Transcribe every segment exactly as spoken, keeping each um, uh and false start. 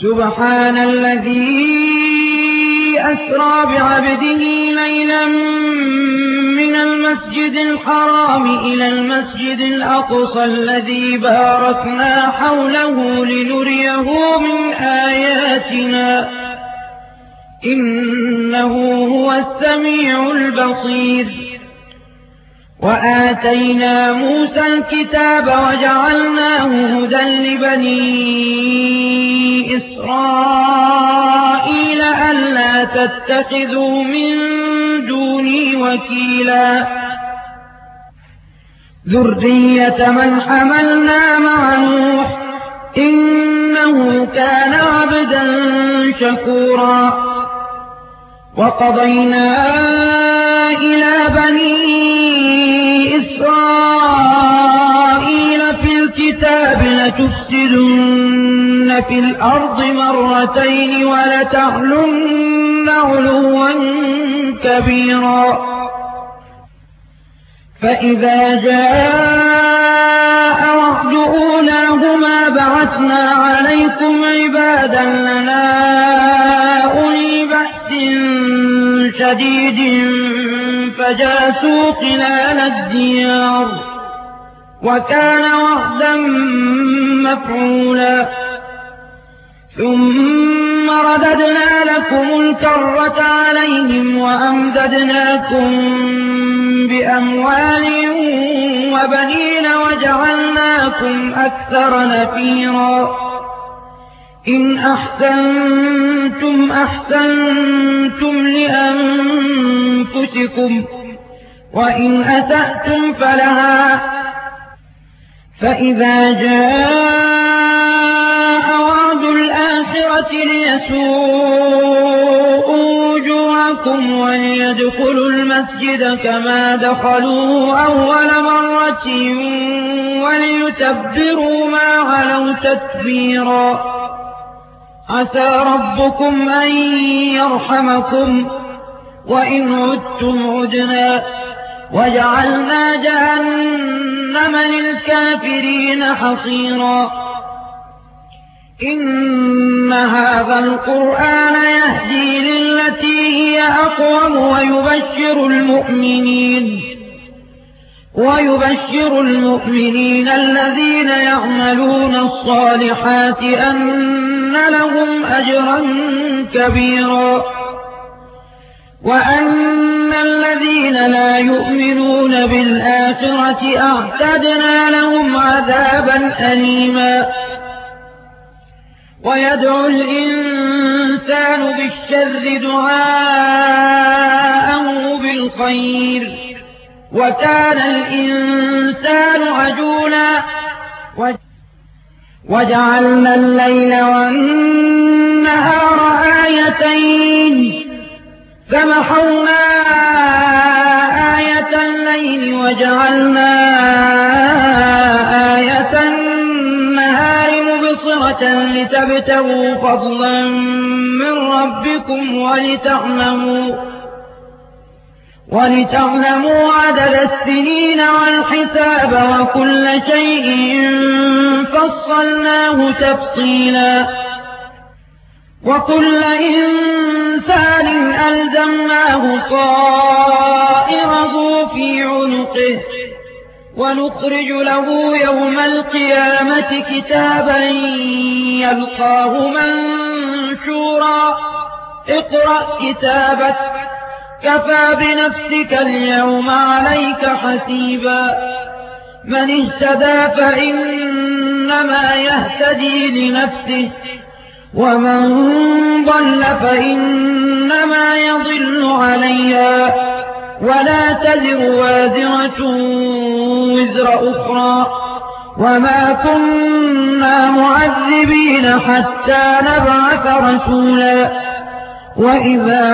سبحان الذي أسرى بعبده ليلا من المسجد الحرام إلى المسجد الأقصى الذي باركنا حوله لنريه من آياتنا إنه هو السميع البصير. وآتينا موسى الكتاب وجعلناه هدى لبني إسرائيل ألا تتخذوا من دوني وكيلا ذرية من حملنا مع نوح إنه كان عبدا شكورا. وقضينا إلى بني إسرائيل في الكتاب لتفسدن في الأرض مرتين ولتعلن علوا كبيرا. فإذا جاء وعد أولاهما بعثنا عليكم عبادا لنا أولي بأس شديد فجاسوا خلال الديار وكان وعدا مفعولا. ثم رددنا لكم الكرة عليهم وأمددناكم بأموال وبنين وجعلناكم أكثر نفيرا. إن أحسنتم أحسنتم لأنفسكم وإن أسأتم فلها. فإذا جاء وعد الآخرة ليسوءوا وجوهكم وليدخلوا المسجد كما دخلوه أول مرة وليتبروا ما علوا تتبيرا. عسى ربكم أن يرحمكم وإن عدتم عدنا وجعلنا جهنم للكافرين حصيرا. إن هذا القرآن يهدي للتي هي أقوم ويبشر المؤمنين ويبشر المؤمنين الذين يعملون الصالحات أن لهم أجرا كبيرا وأن الذين لا يؤمنون بالآخرة أعتدنا لهم عذابا أليما. ويدعو الإنسان بالشر دعاءه بالخير وكان الإنسان عجولا. وجعلنا الليل والنهار آيتين فمحونا آية الليل وجعلنا آية النهار مبصرة لتبتغوا فضلا من ربكم ولتعلموا ولتعلموا عدد السنين والحساب وكل شيء فصلناه تفصيلا. وكل إنسان ألزمناه طائره في عنقه ونخرج له يوم القيامة كتابا يلقاه منشورا. اقرأ كتابك كفى بنفسك اليوم عليك حسيبا. من اهتدى فإنما يهتدي لنفسه ومن ضل فإنما يضل عليها ولا تزر وازرة وزر أخرى وما كنا معذبين حتى نبعث رسولا. وإذا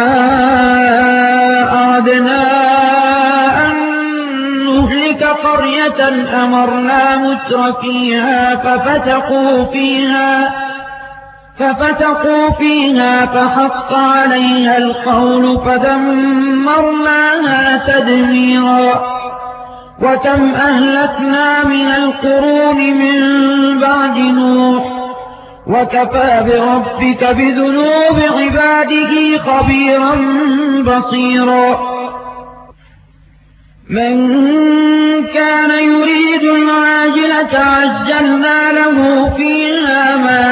أردنا أن نهلك قرية أمرنا متر فيها ففتقوا فيها ففتقوا فيها فحق عليها القول فدمرناها تدميرا. وكم أهلكنا من القرون من بعد نوح وكفى بربك بذنوب عباده خبيرا بصيرا من كان يريد العاجلة عجلنا له فيها ما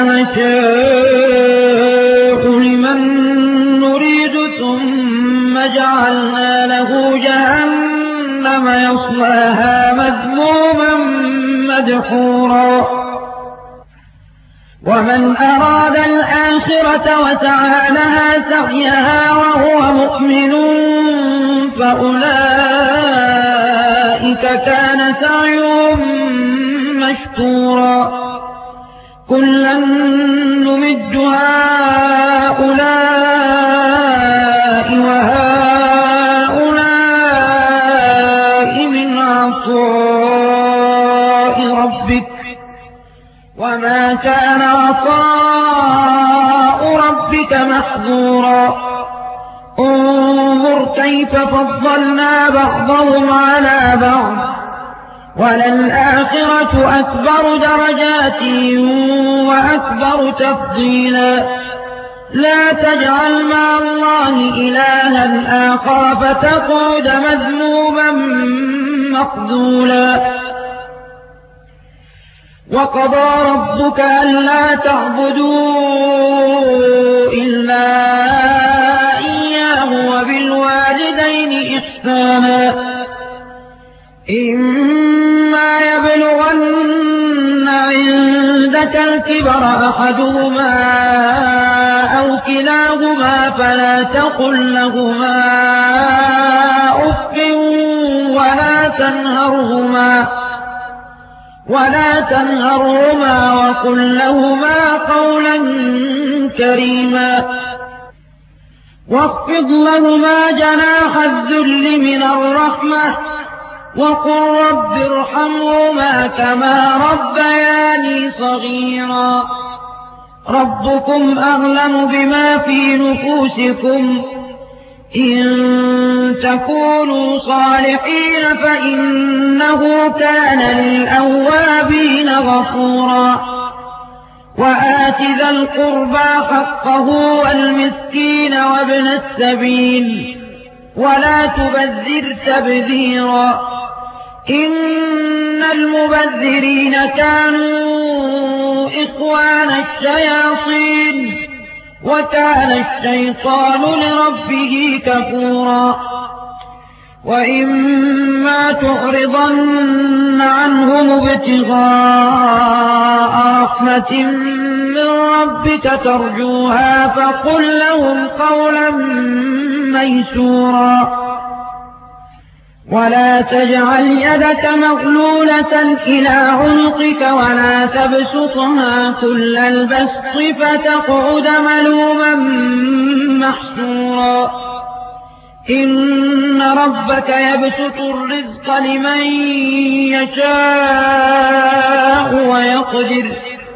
نشاء لمن نريد ثم جعلنا له جهنم يصلاها مذموما مدحورا ومن أراد الآخرة وسعى لها سعيها وهو مؤمن فأولئك كان سعيهم مشكورا كلا نمد هؤلاء وهؤلاء من عطاء ربك وما كان عطاء ربك محظورا انظر كيف فضلنا بعضهم على بعض وللآخرة أكبر درجات وأكبر تفضيلا لا تجعل مع الله إلها آخر فتقعد مذموما مخذولا وقضى ربك ألا تعبدوا إلا إياه وبالوالدين إحسانا إما يبلغن عندك الكبر أحدهما أو كلاهما فلا تقل لهما أف ولا تنهرهما ولا تنهرهما وقل لهما قولا كريما واخفض لهما جناح الذل من الرحمة وقل رب ارحمهما كما ربياني صغيرا ربكم أعلم بما في نفوسكم إن تكونوا صالحين فإنه كان للأوابين غفورا وآت ذا القربى حقه والمسكين وابن السبيل ولا تبذر تبذيرا إن المبذرين كانوا إخوان الشياطين وكان الشيطان لربه كفورا وإما تعرضن عنهم ابتغاء رحمة من ربك ترجوها فقل لهم قولا ميسورا ولا تجعل يدك مغلولة إلى عنقك ولا تبسطها كل البسط فتقعد ملوما محسورا إن ربك يبسط الرزق لمن يشاء ويقدر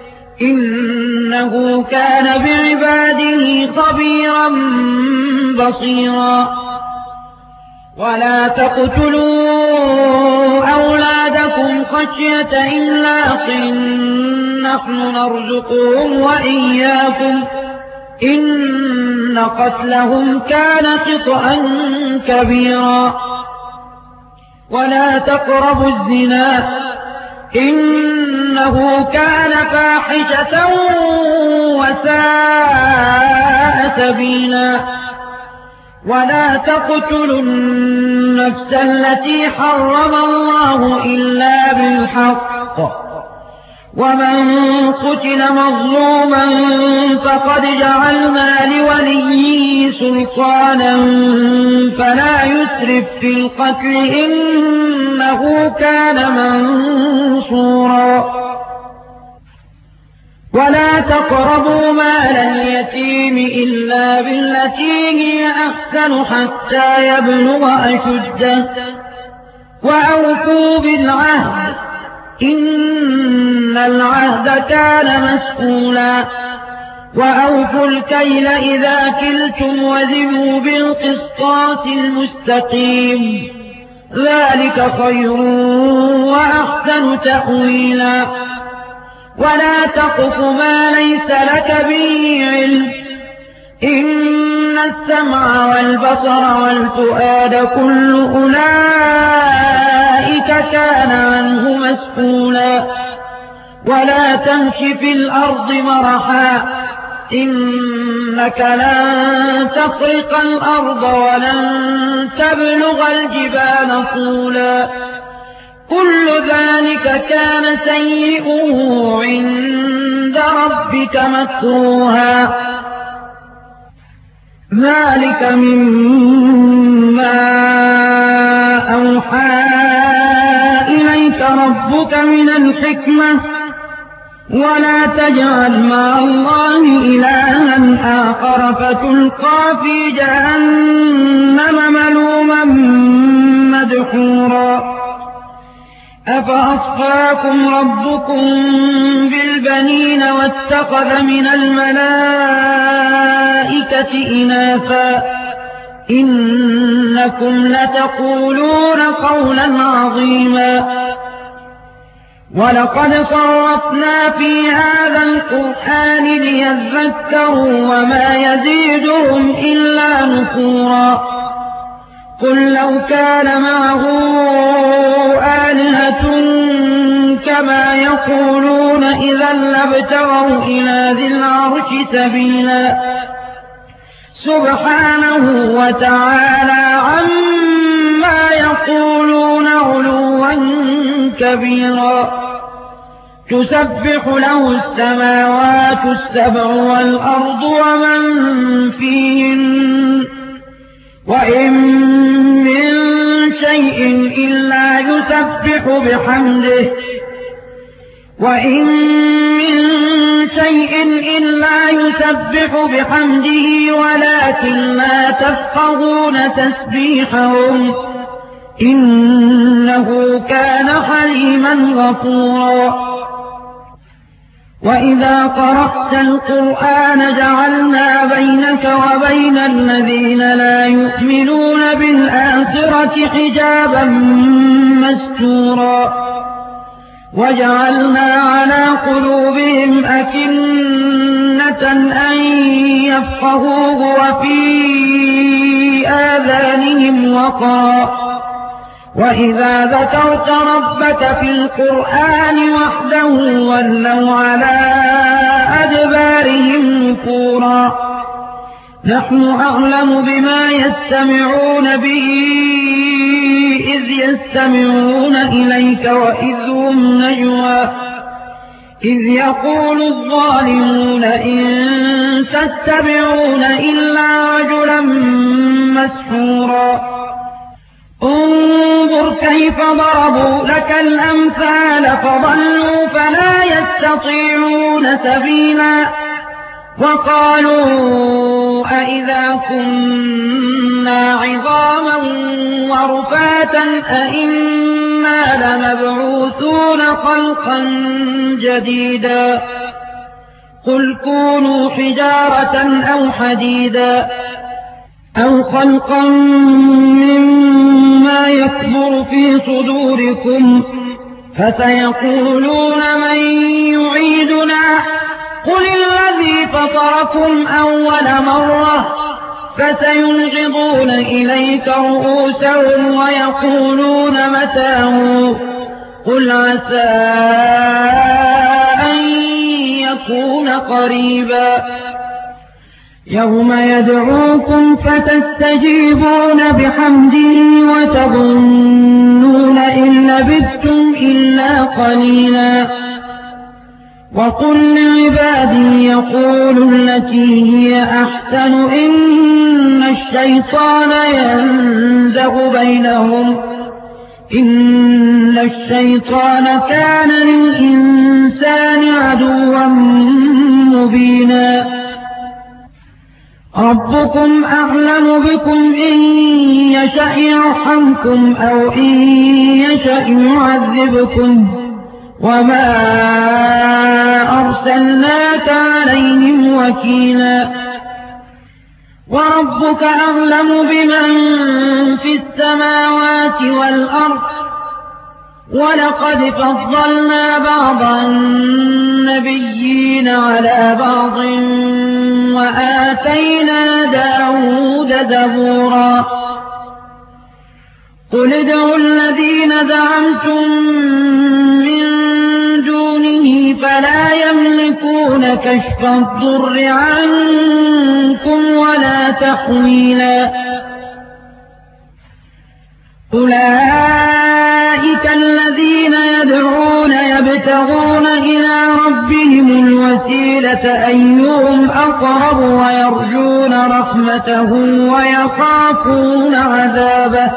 إنه كان بعباده خبيرا بصيرا ولا تقتلوا أولادكم خشية إملاق نحن نرزقهم وإياكم إن قتلهم كان خطأ كبيرا ولا تقربوا الزنا إنه كان فاحشة وساء سبيلا ولا تقتلوا النفس التي حرم الله إلا بالحق ومن قتل مظلوما فقد جعلنا لوليه سلطانا فلا يسرف في القتل إنه كان منصورا ولا تقربوا مال اليتيم إلا بالتي هي أحسن حتى يبلغ أشده وأوفوا بالعهد إن العهد كان مسؤولا وأوفوا الكيل إذا كلتم وزنوا بالقسطاس المستقيم ذلك خير وأحسن تأويلا ولا تقف ما ليس لك به علم إن السمع والبصر والفؤاد كل أولئك كان عنه مسؤولا ولا تمش في الأرض مرحا إنك لن تخرق الأرض ولن تبلغ الجبال طولا كل ذلك كان سيئه عند ربك مكروها ذلك مما أوحى إليك ربك من الحكمة ولا تجعل مع الله إلها آخر فتلقى في جهنم ملوما مدحورا أفأصفاكم ربكم بالبنين واتخذ من الملائكة إناثا إنكم لتقولون قولا عظيما ولقد صرفنا في هذا القرآن ليذكروا وما يزيدهم إلا نفورا قل لو كان معه آلهة كما يقولون إذا لابتغوا إلى ذي العرش سبيلا سبحانه وتعالى عما يقولون علوا كبيرا تسبح له السماوات السبع والأرض ومن فيهن وإن من شيء إلا يسبح بحمده وإن من شيء إلا يسبح بحمده ولكن لا تفقهون تسبيحهم إنه كان حليما غفورا وإذا قرأت القرآن جعلنا بينك وبين الذين لا يؤمنون بالآخرة حجابا مستورا وجعلنا على قلوبهم أكنة أن يفقهوه وفي آذانهم وقرا وإذا ذكرت ربك في القرآن وحده ولوا على أدبارهم نفورا نحن أعلم بما يستمعون به إذ يستمعون إليك وإذ هم نجوى إذ يقول الظالمون إن تتبعون إلا رجلا مسحورا انظر كيف ضربوا لك الأمثال فضلوا فلا يستطيعون سبيلا وقالوا أئذا كنا عظاما ورفاتا أئنا لمبعوثون خلقا جديدا قل كونوا حجارة أو حديدا أو خلقا مما يكبر في صدوركم فسيقولون من يعيدنا قل الذي فطركم أول مرة فسينغضون إليك رؤوسهم ويقولون متاه قل عسى أن يكون قريبا يوم يدعوكم فتستجيبون بحمده وتظنون إن لبثتم إلا قليلا وقل لعبادي يقولوا التي هي أحسن إن الشيطان ينزغ بينهم إن الشيطان كان للإنسان عدوا مبينا ربكم أعلم بكم إن يشأ يرحمكم أو إن يشأ يعذبكم وما أرسلناك عليهم وكيلا وربك أعلم بمن في السماوات والأرض ولقد فضلنا بعض النبيين على بعض وآتينا داود زبورا قل ادعوا الذين زعمتم من دونه فلا يملكون كشف الضر عنكم ولا تحويلا أولئك الذين يدعون يبتغون إلى ربهم الوسيلة أيهم أقرب ويرجون رحمته ويخافون عذابه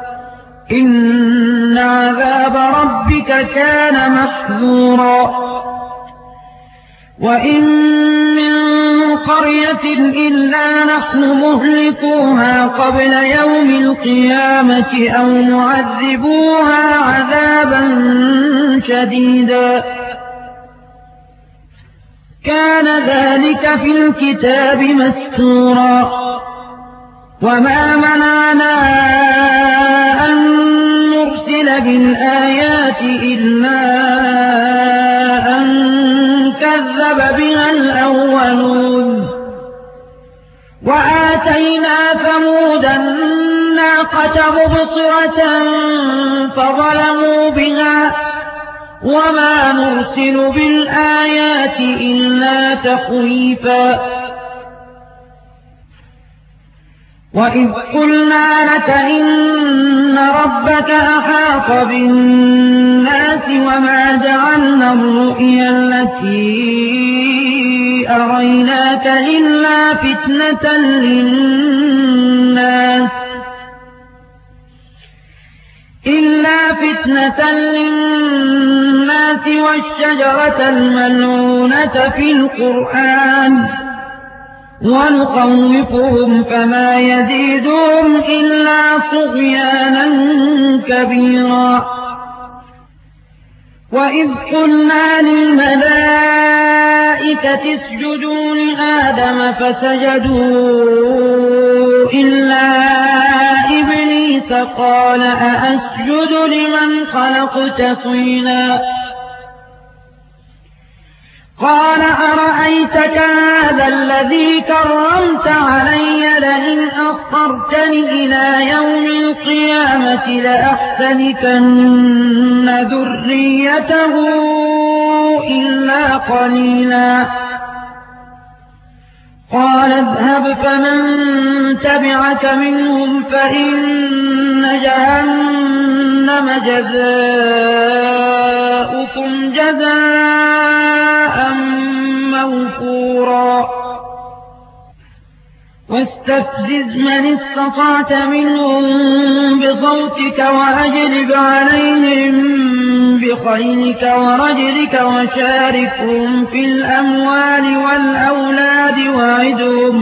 إن عذاب ربك كان محذورا وإن من قرية إلا نحن مهلكوها قبل يوم القيامة أو معذبوها عذابا شديدا كان ذلك في الكتاب مسطورا وما منعنا أن نرسل بالآيات إلا أن كذب بها الأولون وآتينا ثمود الناقة مبصرة فظلموا بها وما نرسل بالآيات إلا تخويفا وإذ قلنا لك إن ربك أحاط بالناس وما جعلنا الرؤيا التي أريناك إلا فتنة للناس إلا فتنة للناس والشجرة الملعونة في القرآن ونخوفهم فما يزيدهم إلا طغيانا كبيرا وإذ قلنا للملائكة اسجدوا لآدم فسجدوا إلا إبليس قال أأسجد لمن خلقت طينا قال أرأيتك هذا الذي كرمت علي لئن أخرتني إلى يوم القيامة لأحتنكن ذريته إلا قليلا قال اذهب فمن تبعك منهم فإن جهنم جزاؤكم جزاء موفورا واستفزز من استطعت منهم بصوتك وأجلب عليهم بخيلك ورجلك وشاركهم في الأموال والأولاد وعدهم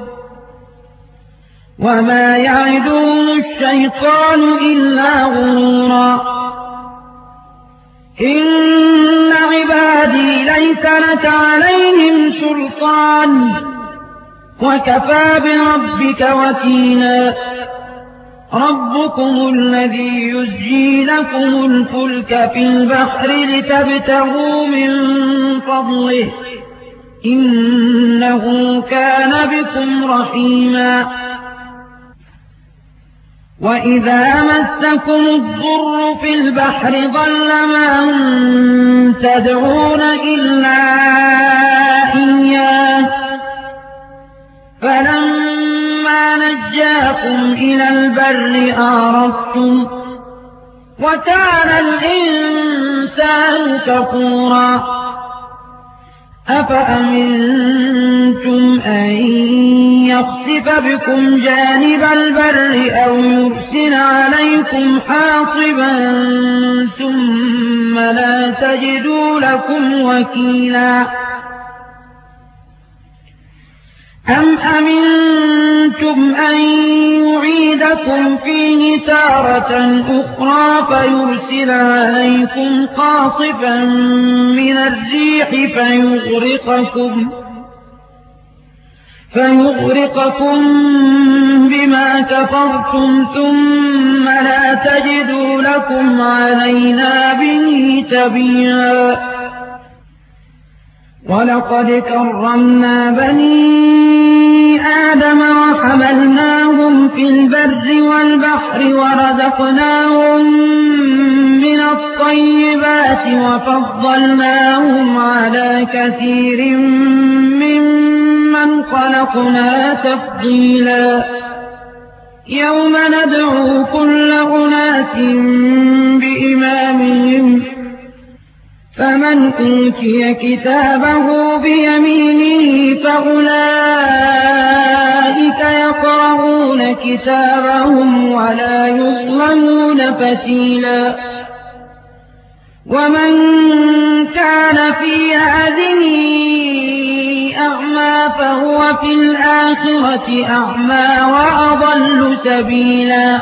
وما يعدهم الشيطان إلا غرورا إن عبادي ليس لك عليهم سلطان وكفى بربك وكيلا ربكم الذي يزجي لكم الفلك في البحر لتبتغوا من فضله إنه كان بكم رحيما وإذا مسكم الضر في البحر ضل من تدعون إلا إياه فلما نجاكم إلى البر أعرضتم وكان الإنسان كفورا أفأمنتم أن يخسف بكم جانب البر أو يرسل عليكم حاصبا ثم لا تجدوا لكم وكيلا أم أمنتم أن يعيدكم فيه تارة أخرى فيرسل عليكم قاصفا من الريح فيغرقكم فيغرقكم بما كفرتم ثم لا تجدوا لكم علينا به تبيعا. ولقد كرمنا بني آدم وحملناهم في البر والبحر ورزقناهم من الطيبات وفضلناهم على كثير ممن خلقنا تفضيلا. يوم ندعو كل أناس بإمامهم فمن أوتي كتابه بيمينه فأولئك يقرؤون كتابهم ولا يظلمون فتيلا. ومن كان في هذه أعمى فهو في الآخرة أعمى وأضل سبيلا.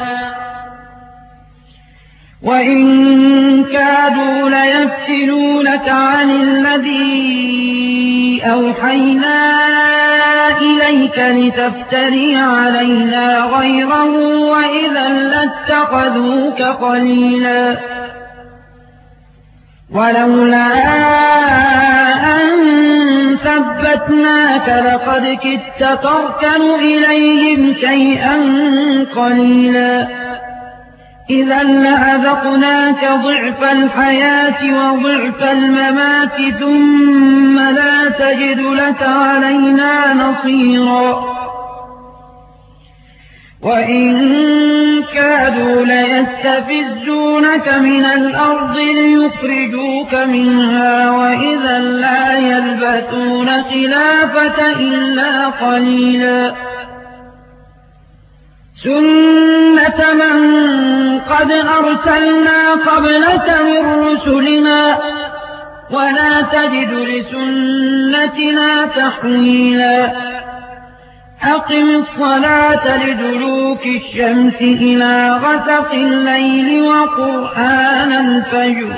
وإن كادوا ليفتنونك عن الذي أوحينا إليك لتفتري علينا غيره وإذا لاتخذوك خليلا. ولولا أن ثبتناك لقد كدت تركن إليهم شيئا قليلا. إذا لأذقناك ضعف الحياة وضعف الممات ثم لا تجد لك علينا نصيرا. وإن كادوا ليستفزونك من الأرض ليخرجوك منها وإذا لا يلبثون خلافك إلا قليلا. سنة من قد أرسلنا قبلك من رسلنا ولا تجد لسنتنا تحويلا. أقم الصلاة لدلوك الشمس إلى غسق الليل وقرآن الفجر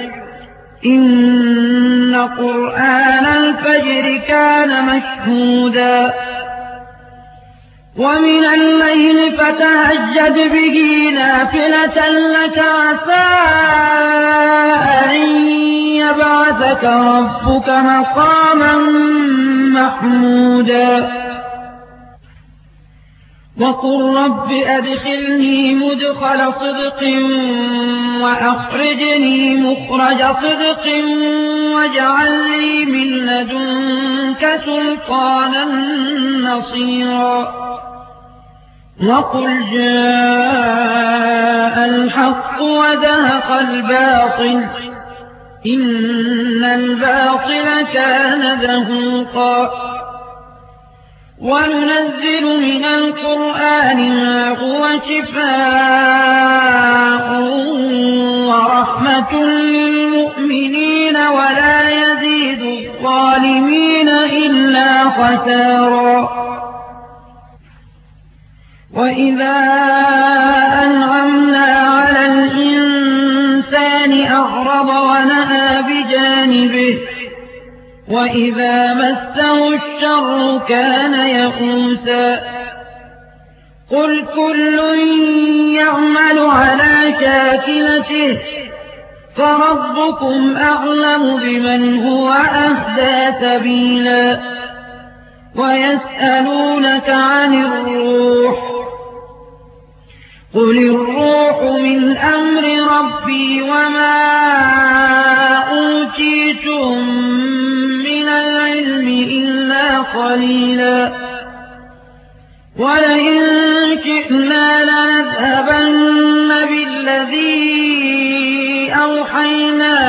إن قرآن الفجر كان مشهودا. ومن الليل فتهجد به نافلة لك عسى أن يبعثك ربك مقاما محمودا. وقل رب أدخلني مدخل صدق وأخرجني مخرج صدق واجعل لي من لدنك سلطانا نصيرا. وقل جاء الحق وزهق الباطل إن الباطل كان زهوقا. وننزل من القرآن ما هو شفاء ورحمة للمؤمنين ولا يزيد الظالمين إلا خسارا. وإذا أنعمنا على الإنسان أعرض ونأى بجانبه وإذا مسه الشر كان يئوسا. قل كل يعمل على شاكلته فربكم أعلم بمن هو أهدى سبيلا. ويسألونك عن الروح قل الروح من أمر ربي وما أوتيتم من العلم إلا قليلا. ولئن شئنا لنذهبن بالذي أوحينا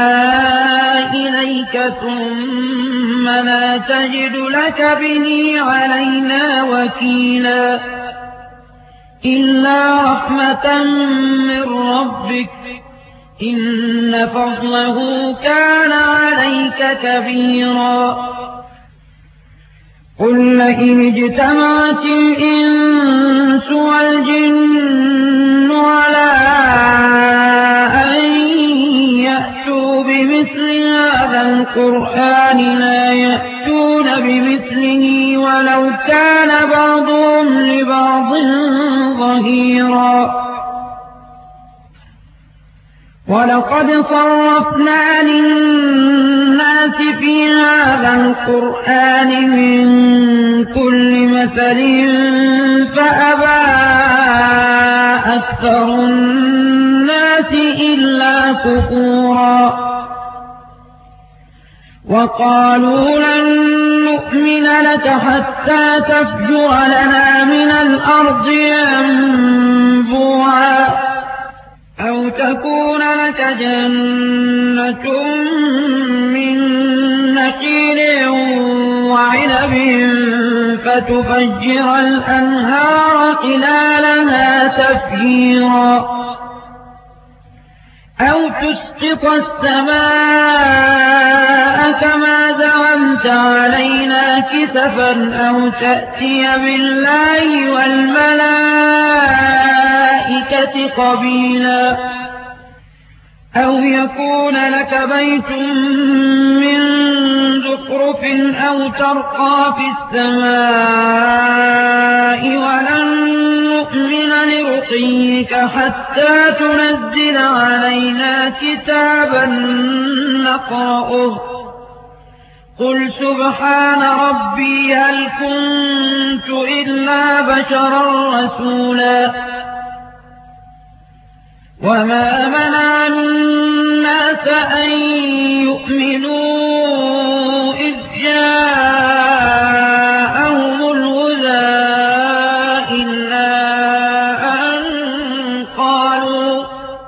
إليك ثم لا تجد لك به علينا وكيلا. إلا رحمة من ربك إن فضله كان عليك كبيرا. قل لئن اجتمعت الإنس والجن على أن يأتوا بمثل هذا القرآن لا يأتون بمثله ولو كان بعضهم لبعض ظهيرا ولقد صرفنا للناس في هذا القرآن من كل مثل فأبى أكثر الناس إلا كفورا وقالوا لن نؤمن لك حتى تفجر لنا من الأرض ينبوعا أو تكون لك جنة من نخيل وعنب فتفجر الأنهار خلالها تفجيرا أو تسقط السماء كما زعمت علينا كسفا أو تأتي بالله والملائكة قبيلا أو يكون لك بيت من زخرف أو ترقى في السماء ولن نؤمن لرقيك حتى تنزل علينا كتابا نقرأه قل سبحان ربي هل كنت إلا بشرا رسولا وما منع الناس أن يؤمنوا إذ جاءهم الهدى إلا أن قالوا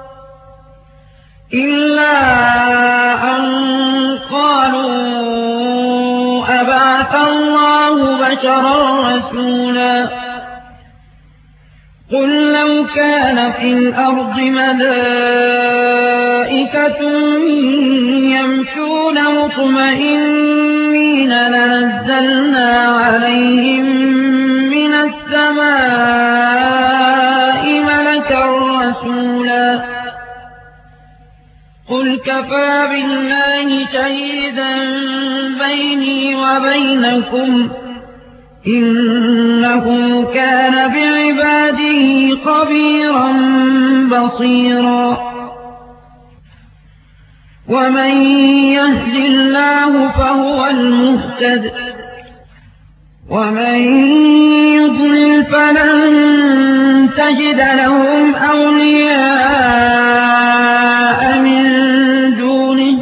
إلا أن قالوا أبعث الله بشرا رسولا قل لو كان في الأرض ملائكة يمشون مطمئنين لنزلنا عليهم من السماء ملكا رسولا قل كفى بالله شهيدا بيني وبينكم إنه كان بعباده خبيرا بصيرا ومن يهد الله فهو المهتد ومن يضلل فلن تجد لهم أولياء من دونه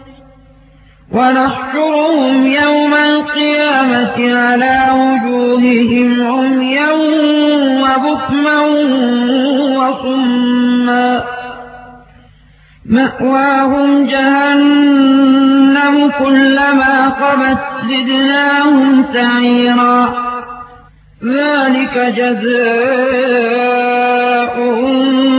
ونحشرهم يوم القيامة على وجوههم عميا وبكما وصما مأواهم جهنم كلما خبت زدناهم سعيرا ذلك جزاؤهم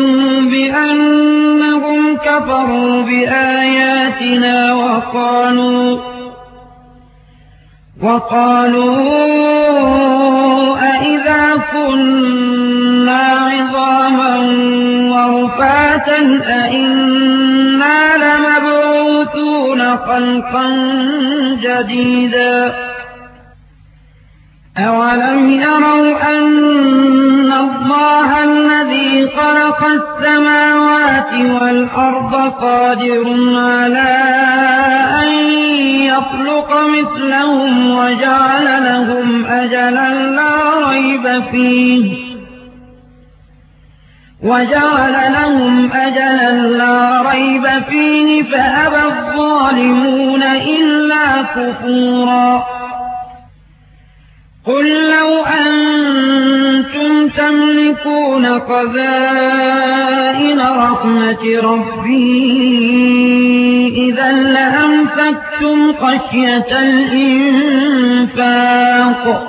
بأنهم كفروا بآياتنا وقالوا وقالوا أئذا كنا عظاما ورفاتا أئنا لمبعوثون خلقا جديدا أولم يروا أن الله الذي خلق السماوات والأرض قادر على أن يخلق مثلهم وجعل لهم أجلا لا ريب فيه وجعل لهم أجلا لا ريب فيه فأبى الظالمون إلا كفورا قل لو أنتم تملكون خزائن رحمة ربي إذا لأمسكتم خشية الإنفاق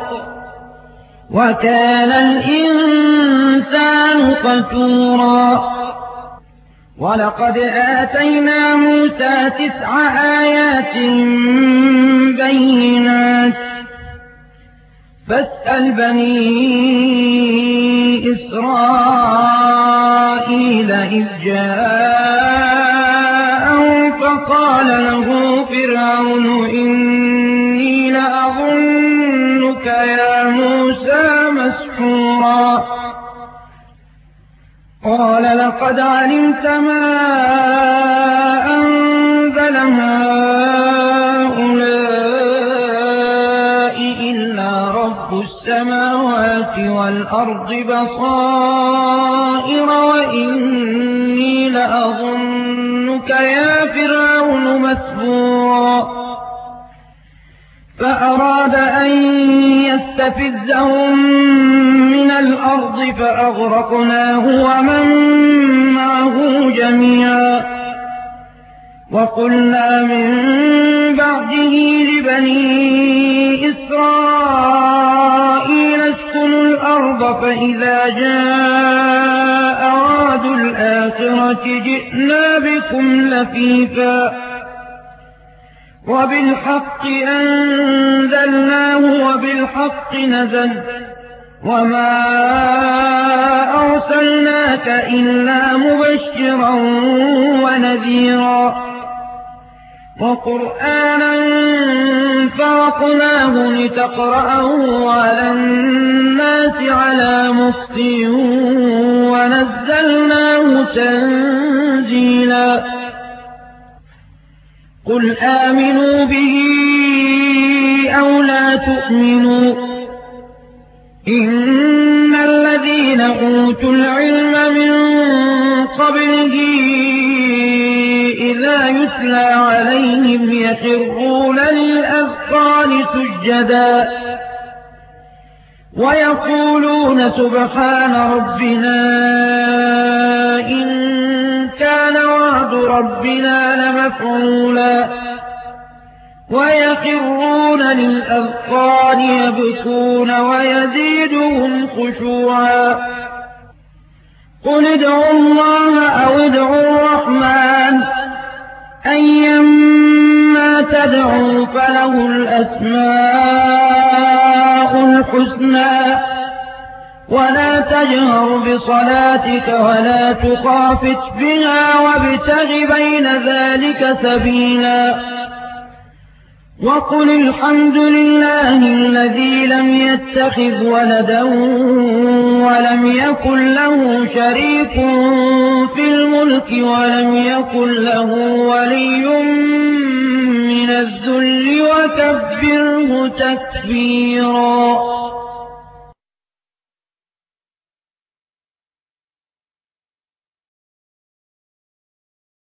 وكان الإنسان قتورا ولقد آتينا موسى تسع آيات بينات فاسأل بني إسرائيل إذ جاءهم فقال له فرعون إني لأظنك يا موسى مسحورا قال لقد علمت ما أنزل هؤلاء إلا رب السماوات والأرض بصائر وإني لأظنك يا فرعون مثبورا فأراد أن يستفزهم من الأرض فأغرقناه ومن معه جميعا وقلنا من بعده لبني إسرائيل اسكنوا الأرض فإذا جاء وعد الآخرة جئنا بكم لفيفا وبالحق أنزلناه وبالحق نزل وما أرسلناك إلا مبشرا ونذيرا وقرآنا فرقناه لتقرأه على الناس على مكث ونزلناه تنزيلا قل آمنوا به أو لا تؤمنوا إن الذين أوتوا العلم من قبله إذا يتلى عليهم يخرون للأذقان سجدا ويقولون سبحان ربنا إن كان وعد ربنا لمفعولا ويخرون للأذقان يبكون ويزيدهم خشوعا قل ادعوا الله أو ادعوا الرحمن أيما تدعوا فله الأسماء الحسنى ولا تجهر بصلاتك ولا تخافت بها وابتغ بين ذلك سبيلا وقل الحمد لله الذي لم يتخذ ولدا ولم يكن له شريك في الملك ولم يكن له ولي من الذل وكبره تكبيرا.